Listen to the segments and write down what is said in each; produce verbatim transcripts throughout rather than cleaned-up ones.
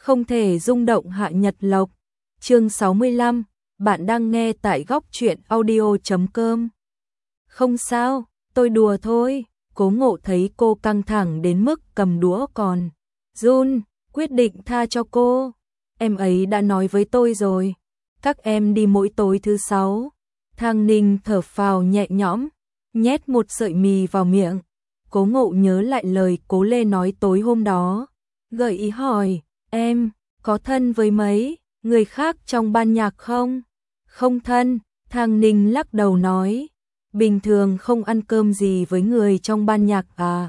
Không thể rung động Hạ Nhật Lộc. Chương sáu mươi lăm, bạn đang nghe tại góc truyện audio chấm com. Không sao, tôi đùa thôi. Cố Ngộ thấy cô căng thẳng đến mức cầm đũa còn run, quyết định tha cho cô. Em ấy đã nói với tôi rồi, các em đi mỗi tối thứ sáu. Thang Ninh thở phào nhẹ nhõm, nhét một sợi mì vào miệng. Cố Ngộ nhớ lại lời Cố Lê nói tối hôm đó, gợi ý hỏi, em có thân với mấy người khác trong ban nhạc không? Không thân, Thang Ninh lắc đầu nói, bình thường không ăn cơm gì với người trong ban nhạc à?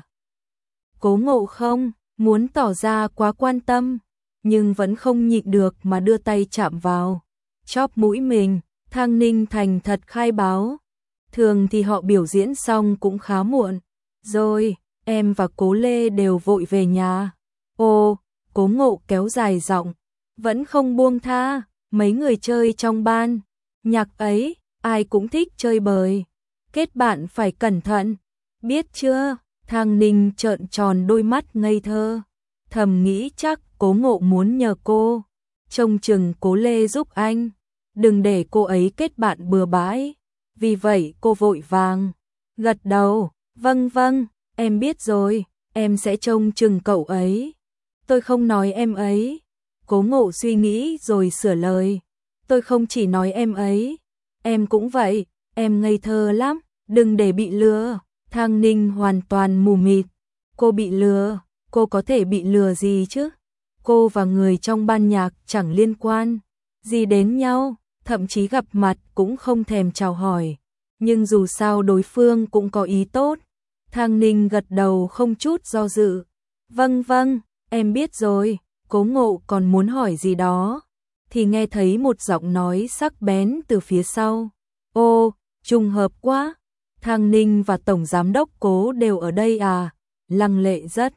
Cố Ngộ không muốn tỏ ra quá quan tâm, nhưng vẫn không nhịn được mà đưa tay chạm vào chóp mũi mình. Thang Ninh thành thật khai báo, thường thì họ biểu diễn xong cũng khá muộn rồi, em và Cố Lê đều vội về nhà. Ồ, Cố Ngộ kéo dài giọng, vẫn không buông tha, mấy người chơi trong ban nhạc ấy, ai cũng thích chơi bời, kết bạn phải cẩn thận, biết chưa? Thang Ninh trợn tròn đôi mắt ngây thơ, thầm nghĩ chắc Cố Ngộ muốn nhờ cô trông chừng Cố Lê giúp anh, đừng để cô ấy kết bạn bừa bãi. Vì vậy cô vội vàng gật đầu, vâng vâng, em biết rồi, em sẽ trông chừng cậu ấy. Tôi không nói em ấy. Cố Ngộ suy nghĩ rồi sửa lời, tôi không chỉ nói em ấy, em cũng vậy, em ngây thơ lắm, đừng để bị lừa. Thang Ninh hoàn toàn mù mịt, cô bị lừa, cô có thể bị lừa gì chứ? Cô và người trong ban nhạc chẳng liên quan gì đến nhau, thậm chí gặp mặt cũng không thèm chào hỏi, nhưng dù sao đối phương cũng có ý tốt. Thang Ninh gật đầu không chút do dự, vâng vâng, em biết rồi. Cố Ngộ còn muốn hỏi gì đó, thì nghe thấy một giọng nói sắc bén từ phía sau. Ô, trùng hợp quá, Thang Ninh và Tổng Giám đốc Cố đều ở đây à? Lăng Lệ rất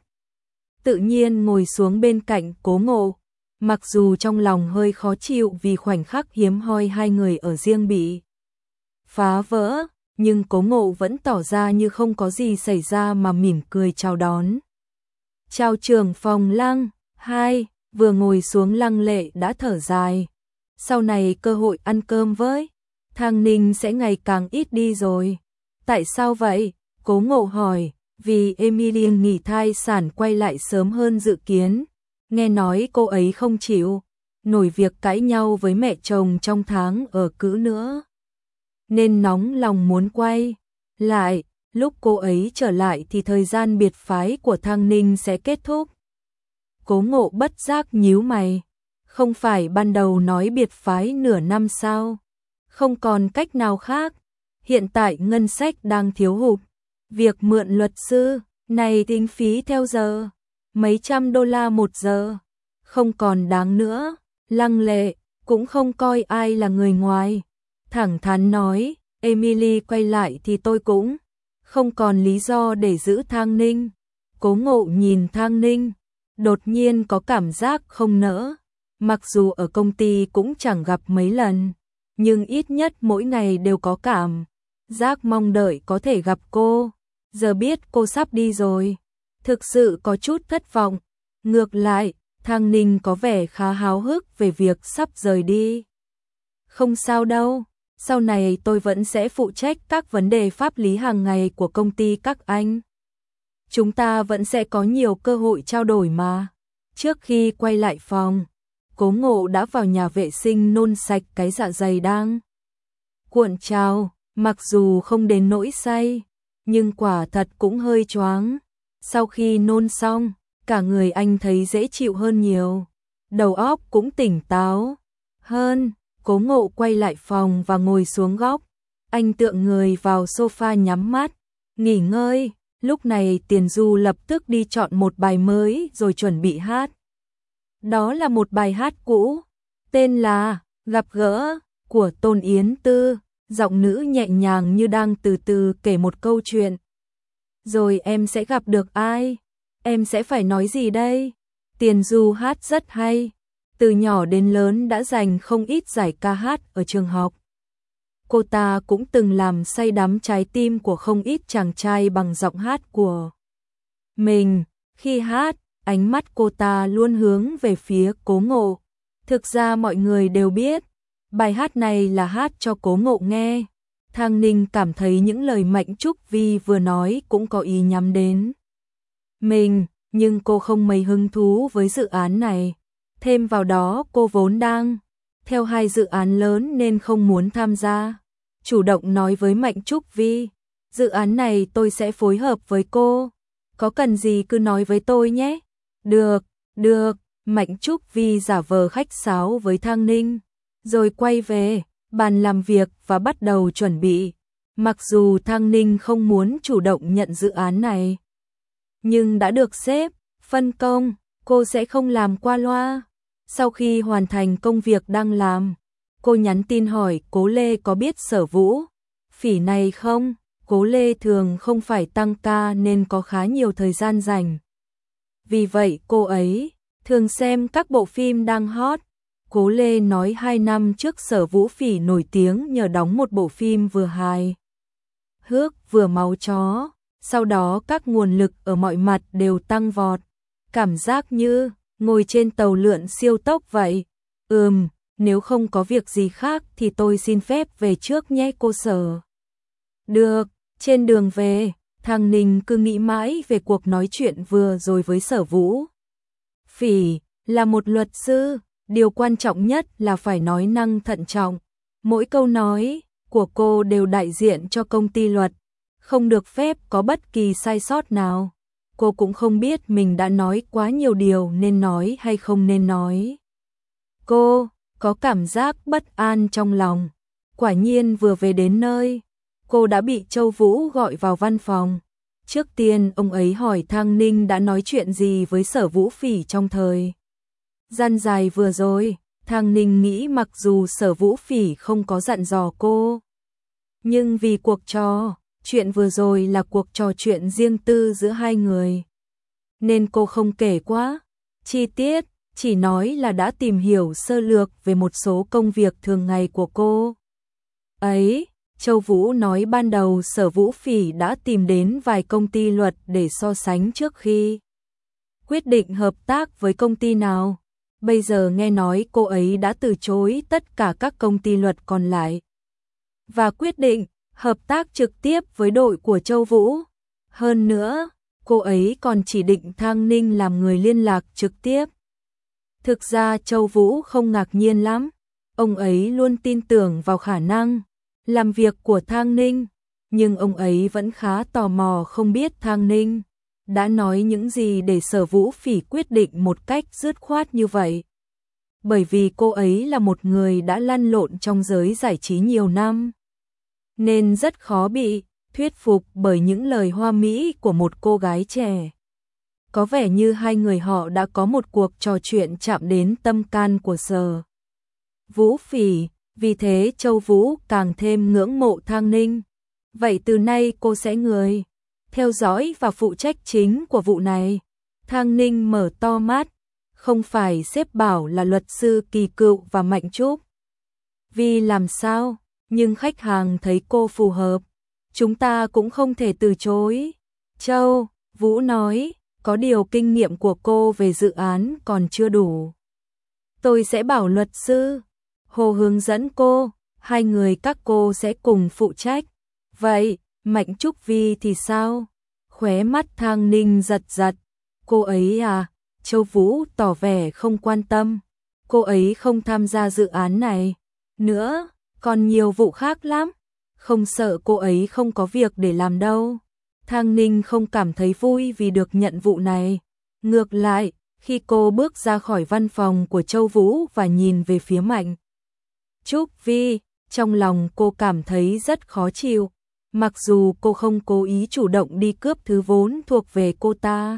tự nhiên ngồi xuống bên cạnh Cố Ngộ, mặc dù trong lòng hơi khó chịu vì khoảnh khắc hiếm hoi hai người ở riêng bị phá vỡ, nhưng Cố Ngộ vẫn tỏ ra như không có gì xảy ra mà mỉm cười chào đón. Chào trưởng phòng Lăng. Hai, vừa ngồi xuống Lăng Lệ đã thở dài. Sau này cơ hội ăn cơm với Thang Ninh sẽ ngày càng ít đi rồi. Tại sao vậy? Cố Ngộ hỏi, vì Emily nghỉ thai sản quay lại sớm hơn dự kiến. Nghe nói cô ấy không chịu nổi việc cãi nhau với mẹ chồng trong tháng ở cữ nữa, nên nóng lòng muốn quay lại. Lúc cô ấy trở lại thì thời gian biệt phái của Thang Ninh sẽ kết thúc. Cố Ngộ bất giác nhíu mày, không phải ban đầu nói biệt phái nửa năm sao? Không còn cách nào khác, hiện tại ngân sách đang thiếu hụt, việc mượn luật sư này tính phí theo giờ, mấy trăm đô la một giờ, không còn đáng nữa. Lăng Lệ cũng không coi ai là người ngoài, thẳng thắn nói, Emily quay lại thì tôi cũng không còn lý do để giữ Thang Ninh. Cố Ngộ nhìn Thang Ninh, đột nhiên có cảm giác không nỡ. Mặc dù ở công ty cũng chẳng gặp mấy lần, nhưng ít nhất mỗi ngày đều có cảm giác mong đợi có thể gặp cô. Giờ biết cô sắp đi rồi, thực sự có chút thất vọng. Ngược lại, Thang Ninh có vẻ khá háo hức về việc sắp rời đi. Không sao đâu, sau này tôi vẫn sẽ phụ trách các vấn đề pháp lý hàng ngày của công ty các anh. Chúng ta vẫn sẽ có nhiều cơ hội trao đổi mà. Trước khi quay lại phòng, Cố Ngộ đã vào nhà vệ sinh nôn sạch cái dạ dày đang cuộn trào, mặc dù không đến nỗi say, nhưng quả thật cũng hơi choáng. Sau khi nôn xong, cả người anh thấy dễ chịu hơn nhiều, đầu óc cũng tỉnh táo hơn. Cố Ngộ quay lại phòng và ngồi xuống góc, anh tựa người vào sofa nhắm mắt, nghỉ ngơi. Lúc này Tiền Du lập tức đi chọn một bài mới rồi chuẩn bị hát. Đó là một bài hát cũ, tên là Gặp Gỡ của Tôn Yến Tư, giọng nữ nhẹ nhàng như đang từ từ kể một câu chuyện. Rồi em sẽ gặp được ai? Em sẽ phải nói gì đây? Tiền Du hát rất hay, từ nhỏ đến lớn đã giành không ít giải ca hát ở trường học. Cô ta cũng từng làm say đắm trái tim của không ít chàng trai bằng giọng hát của mình. Khi hát, ánh mắt cô ta luôn hướng về phía Cố Ngộ. Thực ra mọi người đều biết, bài hát này là hát cho Cố Ngộ nghe. Thang Ninh cảm thấy những lời Mạnh Trúc Vi vừa nói cũng có ý nhắm đến mình, nhưng cô không mấy hứng thú với dự án này. Thêm vào đó cô vốn đang theo hai dự án lớn nên không muốn tham gia. Chủ động nói với Mạnh Trúc Vi, dự án này tôi sẽ phối hợp với cô. Có cần gì cứ nói với tôi nhé. Được, được, Mạnh Trúc Vi giả vờ khách sáo với Thang Ninh, rồi quay về bàn làm việc và bắt đầu chuẩn bị. Mặc dù Thang Ninh không muốn chủ động nhận dự án này, nhưng đã được sếp phân công, cô sẽ không làm qua loa. Sau khi hoàn thành công việc đang làm, cô nhắn tin hỏi Cố Lê có biết Sở Vũ Phỉ này không? Cố Lê thường không phải tăng ca nên có khá nhiều thời gian rảnh. Vì vậy cô ấy thường xem các bộ phim đang hot. Cố Lê nói hai năm trước Sở Vũ Phỉ nổi tiếng nhờ đóng một bộ phim vừa hài hước vừa máu chó. Sau đó các nguồn lực ở mọi mặt đều tăng vọt. Cảm giác như ngồi trên tàu lượn siêu tốc vậy. Ừm, nếu không có việc gì khác thì tôi xin phép về trước nhé cô Sở. Được, trên đường về, Thang Ninh cứ nghĩ mãi về cuộc nói chuyện vừa rồi với Sở Vũ Phỉ. Là một luật sư, điều quan trọng nhất là phải nói năng thận trọng. Mỗi câu nói của cô đều đại diện cho công ty luật, không được phép có bất kỳ sai sót nào. Cô cũng không biết mình đã nói quá nhiều điều nên nói hay không nên nói. Cô có cảm giác bất an trong lòng. Quả nhiên vừa về đến nơi, cô đã bị Châu Vũ gọi vào văn phòng. Trước tiên ông ấy hỏi Thang Ninh đã nói chuyện gì với Sở Vũ Phỉ trong thời gian dài vừa rồi. Thang Ninh nghĩ mặc dù Sở Vũ Phỉ không có dặn dò cô, nhưng vì cuộc trò chuyện vừa rồi là cuộc trò chuyện riêng tư giữa hai người, nên cô không kể quá chi tiết, chỉ nói là đã tìm hiểu sơ lược về một số công việc thường ngày của cô ấy. Châu Vũ nói ban đầu Sở Vũ Phỉ đã tìm đến vài công ty luật để so sánh trước khi quyết định hợp tác với công ty nào. Bây giờ nghe nói cô ấy đã từ chối tất cả các công ty luật còn lại và quyết định hợp tác trực tiếp với đội của Châu Vũ. Hơn nữa, cô ấy còn chỉ định Thang Ninh làm người liên lạc trực tiếp. Thực ra Châu Vũ không ngạc nhiên lắm, ông ấy luôn tin tưởng vào khả năng làm việc của Thang Ninh, nhưng ông ấy vẫn khá tò mò không biết Thang Ninh đã nói những gì để Sở Vũ Phỉ quyết định một cách dứt khoát như vậy. Bởi vì cô ấy là một người đã lăn lộn trong giới giải trí nhiều năm, nên rất khó bị thuyết phục bởi những lời hoa mỹ của một cô gái trẻ. Có vẻ như hai người họ đã có một cuộc trò chuyện chạm đến tâm can của Sở Vũ Phỉ, vì thế Châu Vũ càng thêm ngưỡng mộ Thang Ninh. Vậy từ nay cô sẽ người theo dõi và phụ trách chính của vụ này. Thang Ninh mở to mắt, không phải sếp bảo là luật sư Kỳ Cựu và Mạnh Trúc Vi làm sao, nhưng khách hàng thấy cô phù hợp, chúng ta cũng không thể từ chối. Châu Vũ nói, có điều kinh nghiệm của cô về dự án còn chưa đủ. Tôi sẽ bảo luật sư Hồ hướng dẫn cô, hai người các cô sẽ cùng phụ trách. Vậy, Mạnh Trúc Vi thì sao? Khóe mắt Thang Ninh giật giật. Cô ấy à? Châu Vũ tỏ vẻ không quan tâm. Cô ấy không tham gia dự án này nữa, còn nhiều vụ khác lắm. Không sợ cô ấy không có việc để làm đâu. Thang Ninh không cảm thấy vui vì được nhận vụ này. Ngược lại, khi cô bước ra khỏi văn phòng của Châu Vũ và nhìn về phía Mạnh Trúc Vi, trong lòng cô cảm thấy rất khó chịu. Mặc dù cô không cố ý chủ động đi cướp thứ vốn thuộc về cô ta,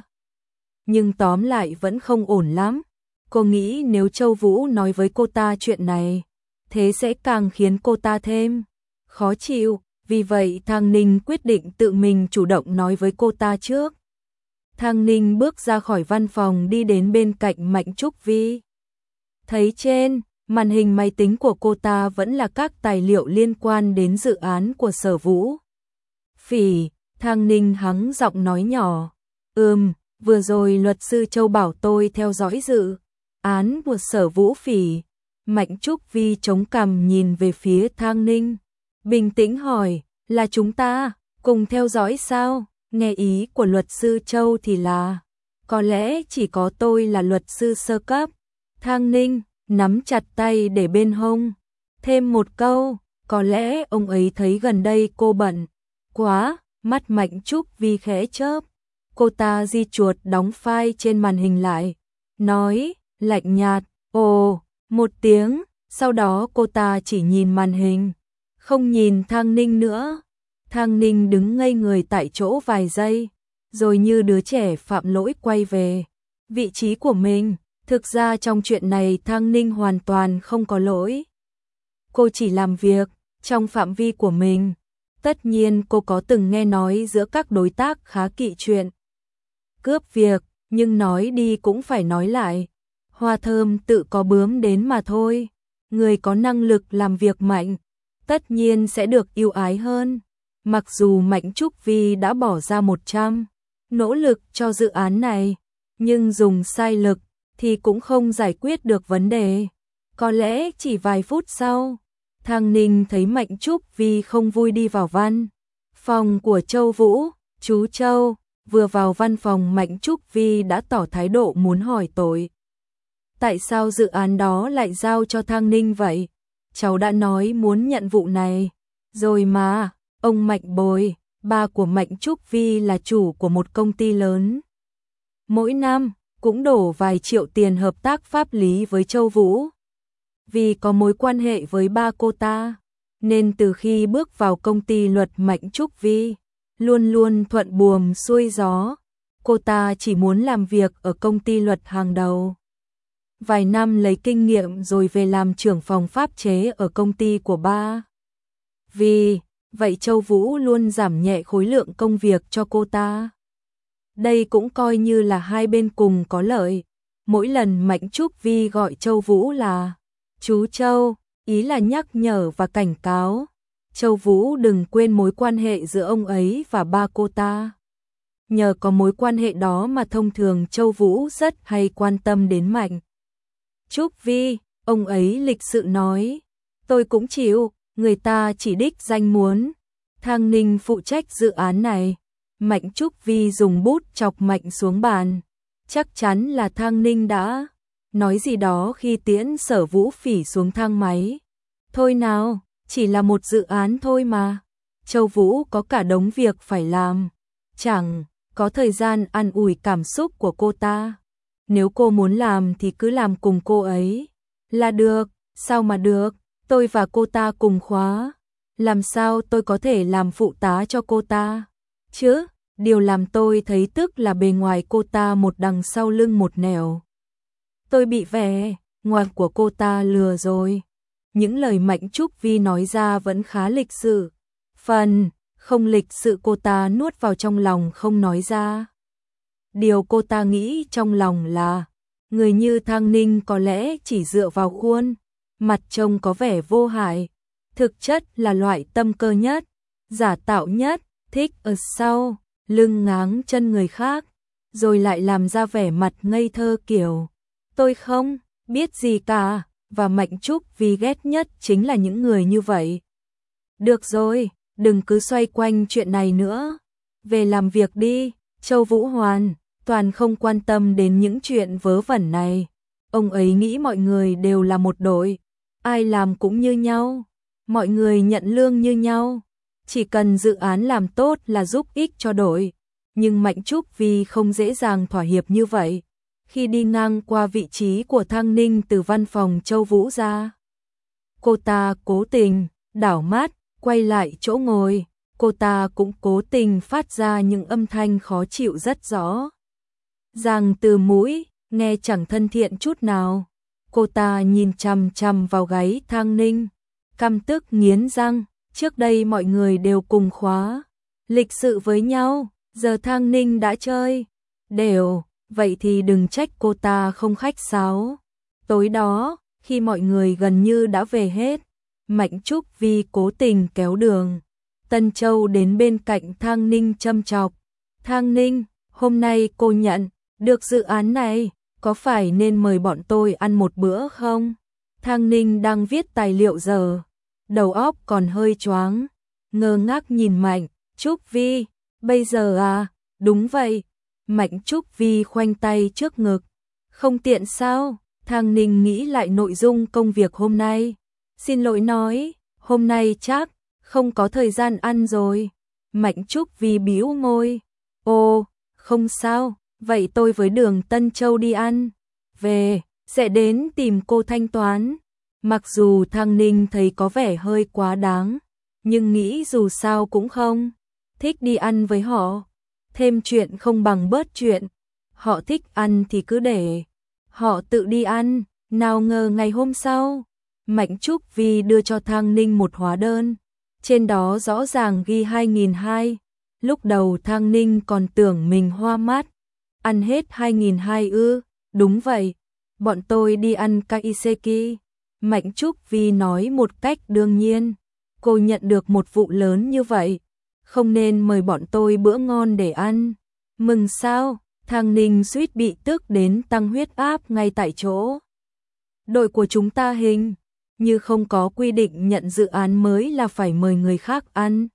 nhưng tóm lại vẫn không ổn lắm. Cô nghĩ nếu Châu Vũ nói với cô ta chuyện này, thế sẽ càng khiến cô ta thêm khó chịu. Vì vậy Thang Ninh quyết định tự mình chủ động nói với cô ta trước. Thang Ninh bước ra khỏi văn phòng đi đến bên cạnh Mạnh Trúc Vi. Thấy trên màn hình máy tính của cô ta vẫn là các tài liệu liên quan đến dự án của Sở Vũ Phỉ. Thang Ninh hắng giọng nói nhỏ, Ừm, vừa rồi luật sư Châu bảo tôi theo dõi dự án của Sở Vũ Phỉ. Mạnh Trúc Vi chống cằm nhìn về phía Thang Ninh, bình tĩnh hỏi, là chúng ta cùng theo dõi sao? Nghe ý của luật sư Châu thì là, có lẽ chỉ có tôi là luật sư sơ cấp. Thang Ninh nắm chặt tay để bên hông, thêm một câu, có lẽ ông ấy thấy gần đây cô bận quá. Mắt Mạnh Trúc Vi khẽ chớp, cô ta di chuột đóng file trên màn hình lại, nói, lạnh nhạt, ồ, một tiếng, sau đó cô ta chỉ nhìn màn hình, không nhìn Thang Ninh nữa. Thang Ninh đứng ngây người tại chỗ vài giây, rồi như đứa trẻ phạm lỗi quay về vị trí của mình. Thực ra trong chuyện này Thang Ninh hoàn toàn không có lỗi. Cô chỉ làm việc trong phạm vi của mình. Tất nhiên cô có từng nghe nói giữa các đối tác khá kỵ chuyện cướp việc, nhưng nói đi cũng phải nói lại. Hoa thơm tự có bướm đến mà thôi. Người có năng lực làm việc mạnh, tất nhiên sẽ được yêu ái hơn. Mặc dù Mạnh Trúc Vi đã bỏ ra một trăm nỗ lực cho dự án này, nhưng dùng sai lực thì cũng không giải quyết được vấn đề. Có lẽ chỉ vài phút sau, Thang Ninh thấy Mạnh Trúc Vi không vui đi vào văn phòng của Châu Vũ. Chú Châu, vừa vào văn phòng Mạnh Trúc Vi đã tỏ thái độ muốn hỏi tội. Tại sao dự án đó lại giao cho Thang Ninh vậy? Cháu đã nói muốn nhận vụ này rồi mà. Ông Mạnh Bồi, ba của Mạnh Trúc Vi là chủ của một công ty lớn. Mỗi năm cũng đổ vài triệu tiền hợp tác pháp lý với Châu Vũ. Vì có mối quan hệ với ba cô ta, nên từ khi bước vào công ty luật Mạnh Trúc Vi, luôn luôn thuận buồm xuôi gió. Cô ta chỉ muốn làm việc ở công ty luật hàng đầu. Vài năm lấy kinh nghiệm rồi về làm trưởng phòng pháp chế ở công ty của ba. Vì vậy Châu Vũ luôn giảm nhẹ khối lượng công việc cho cô ta. Đây cũng coi như là hai bên cùng có lợi. Mỗi lần Mạnh Trúc Vi gọi Châu Vũ là chú Châu, ý là nhắc nhở và cảnh cáo Châu Vũ đừng quên mối quan hệ giữa ông ấy và ba cô ta. Nhờ có mối quan hệ đó mà thông thường Châu Vũ rất hay quan tâm đến Mạnh Trúc Vi. Ông ấy lịch sự nói, tôi cũng chịu, người ta chỉ đích danh muốn Thang Ninh phụ trách dự án này. Mạnh Trúc Vi dùng bút chọc mạnh xuống bàn. Chắc chắn là Thang Ninh đã nói gì đó khi tiễn Sở Vũ Phỉ xuống thang máy. Thôi nào, chỉ là một dự án thôi mà. Châu Vũ có cả đống việc phải làm, chẳng có thời gian an ủi cảm xúc của cô ta. Nếu cô muốn làm thì cứ làm cùng cô ấy là được. Sao mà được, tôi và cô ta cùng khóa. Làm sao tôi có thể làm phụ tá cho cô ta chứ? Điều làm tôi thấy tức là bề ngoài cô ta một đằng sau lưng một nẻo. Tôi bị vẻ ngoài của cô ta lừa rồi. Những lời Mạnh Trúc Vi nói ra vẫn khá lịch sự. Phần không lịch sự cô ta nuốt vào trong lòng không nói ra. Điều cô ta nghĩ trong lòng là, người như Thang Ninh có lẽ chỉ dựa vào khuôn mặt trông có vẻ vô hại, thực chất là loại tâm cơ nhất, giả tạo nhất, thích ở sau lưng ngáng chân người khác, rồi lại làm ra vẻ mặt ngây thơ kiểu tôi không biết gì cả. Và Mạnh Trúc Vi ghét nhất chính là những người như vậy. Được rồi, đừng cứ xoay quanh chuyện này nữa, về làm việc đi. Châu Vũ hoàn toàn không quan tâm đến những chuyện vớ vẩn này. Ông ấy nghĩ mọi người đều là một đội, ai làm cũng như nhau, mọi người nhận lương như nhau, chỉ cần dự án làm tốt là giúp ích cho đội. Nhưng Mạnh Trúc Vi không dễ dàng thỏa hiệp như vậy. Khi đi ngang qua vị trí của Thang Ninh từ văn phòng Châu Vũ ra, cô ta cố tình đảo mắt quay lại chỗ ngồi. Cô ta cũng cố tình phát ra những âm thanh khó chịu rất rõ ràng từ mũi, nghe chẳng thân thiện chút nào. Cô ta nhìn chằm chằm vào gáy Thang Ninh, căm tức nghiến răng. Trước đây mọi người đều cùng khóa, lịch sự với nhau, giờ Thang Ninh đã chơi đều, vậy thì đừng trách cô ta không khách sáo. Tối đó, khi mọi người gần như đã về hết, Mạnh Trúc Vi cố tình kéo Đường Tân Châu đến bên cạnh Thang Ninh châm chọc. Thang Ninh, Hôm nay cô nhận được dự án này, có phải nên mời bọn tôi ăn một bữa không? Thang Ninh đang viết tài liệu giờ, đầu óc còn hơi choáng, ngơ ngác nhìn Mạnh Trúc Vi. Bây giờ à? Đúng vậy. Mạnh Trúc Vi khoanh tay trước ngực. Không tiện sao? Thang Ninh nghĩ lại nội dung công việc hôm nay. Xin lỗi nói, hôm nay chắc không có thời gian ăn rồi. Mạnh Trúc Vi bĩu môi. Ồ, không sao, vậy tôi với Đường Tân Châu đi ăn. Về, sẽ đến tìm cô thanh toán. Mặc dù Thang Ninh thấy có vẻ hơi quá đáng, nhưng nghĩ dù sao cũng không thích đi ăn với họ. Thêm chuyện không bằng bớt chuyện. Họ thích ăn thì cứ để họ tự đi ăn. Nào ngờ ngày hôm sau, Mạnh Trúc Vi đưa cho Thang Ninh một hóa đơn. Trên đó rõ ràng ghi hai nghìn hai trăm. Lúc đầu Thang Ninh còn tưởng mình hoa mắt. Ăn hết hai nghìn hai trăm ư? Đúng vậy. Bọn tôi đi ăn kaiseki. Mạnh Trúc Vi nói một cách đương nhiên. Cô nhận được một vụ lớn như vậy, không nên mời bọn tôi bữa ngon để ăn. Mừng sao? Thang Ninh suýt bị tức đến tăng huyết áp ngay tại chỗ. Đội của chúng ta hình như không có quy định nhận dự án mới là phải mời người khác ăn.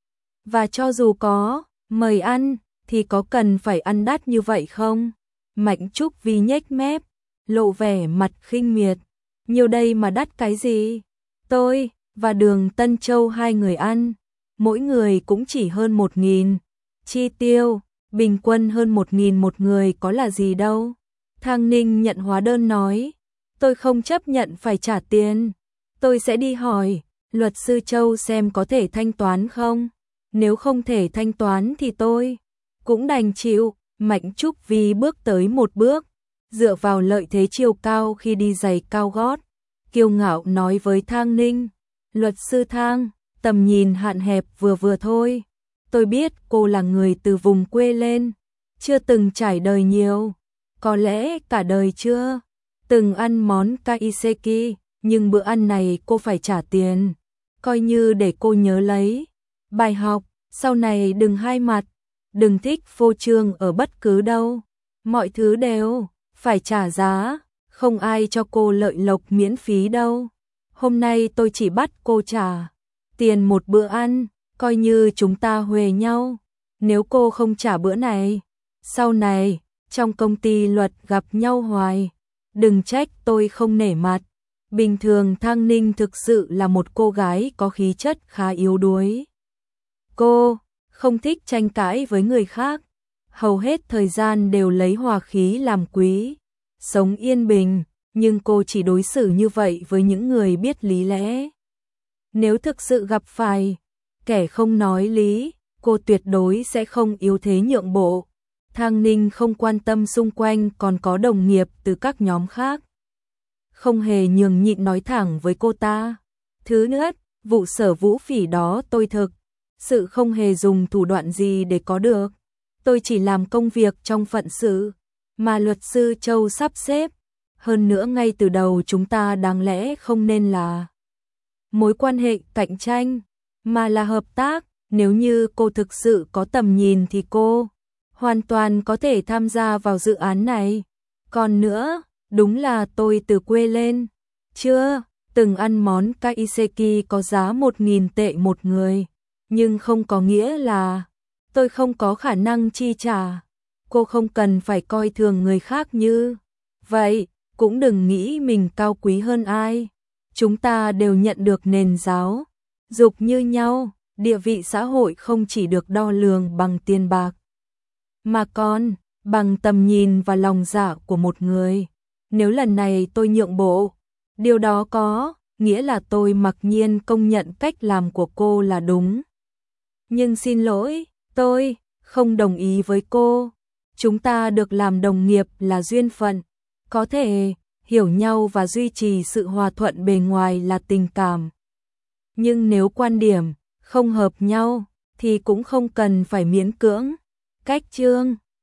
Và cho dù có mời ăn thì có cần phải ăn đắt như vậy không? Mạnh Trúc Vi nhếch mép, lộ vẻ mặt khinh miệt. Nhiều đây mà đắt cái gì? Tôi và Đường Tân Châu hai người ăn, mỗi người cũng chỉ hơn một nghìn. Chi tiêu bình quân hơn một nghìn một người có là gì đâu. Thang Ninh nhận hóa đơn nói, tôi không chấp nhận phải trả tiền. Tôi sẽ đi hỏi luật sư Châu xem có thể thanh toán không. Nếu không thể thanh toán thì tôi cũng đành chịu. Mạnh Trúc Vi bước tới một bước, dựa vào lợi thế chiều cao khi đi giày cao gót, kiêu ngạo nói với Thang Ninh, luật sư Thang, tầm nhìn hạn hẹp vừa vừa thôi. Tôi biết cô là người từ vùng quê lên, chưa từng trải đời nhiều, có lẽ cả đời chưa từng ăn món kaiseki, nhưng bữa ăn này cô phải trả tiền, coi như để cô nhớ lấy bài học, sau này đừng hai mặt, đừng thích phô trương ở bất cứ đâu, mọi thứ đều phải trả giá, không ai cho cô lợi lộc miễn phí đâu. Hôm nay tôi chỉ bắt cô trả tiền một bữa ăn, coi như chúng ta huề nhau. Nếu cô không trả bữa này, sau này trong công ty luật gặp nhau hoài, đừng trách tôi không nể mặt. Bình thường Thang Ninh thực sự là một cô gái có khí chất khá yếu đuối. Cô không thích tranh cãi với người khác, hầu hết thời gian đều lấy hòa khí làm quý, sống yên bình, nhưng cô chỉ đối xử như vậy với những người biết lý lẽ. Nếu thực sự gặp phải kẻ không nói lý, cô tuyệt đối sẽ không yếu thế nhượng bộ. Thang Ninh không quan tâm xung quanh còn có đồng nghiệp từ các nhóm khác, không hề nhường nhịn nói thẳng với cô ta. Thứ nhất, vụ Sở Vũ Phỉ đó tôi thực sự không hề dùng thủ đoạn gì để có được. Tôi chỉ làm công việc trong phận sự mà luật sư Châu sắp xếp. Hơn nữa ngay từ đầu chúng ta đáng lẽ không nên là mối quan hệ cạnh tranh, mà là hợp tác. Nếu như cô thực sự có tầm nhìn thì cô hoàn toàn có thể tham gia vào dự án này. Còn nữa, đúng là tôi từ quê lên, chưa từng ăn món kaiseki có giá một nghìn tệ một người, nhưng không có nghĩa là tôi không có khả năng chi trả. Cô không cần phải coi thường người khác như vậy, cũng đừng nghĩ mình cao quý hơn ai. Chúng ta đều nhận được nền giáo dục như nhau, địa vị xã hội không chỉ được đo lường bằng tiền bạc, mà còn bằng tầm nhìn và lòng dạ của một người. Nếu lần này tôi nhượng bộ, điều đó có nghĩa là tôi mặc nhiên công nhận cách làm của cô là đúng. Nhưng xin lỗi, tôi không đồng ý với cô. Chúng ta được làm đồng nghiệp là duyên phận, có thể hiểu nhau và duy trì sự hòa thuận bề ngoài là tình cảm. Nhưng nếu quan điểm không hợp nhau thì cũng không cần phải miễn cưỡng cách chương.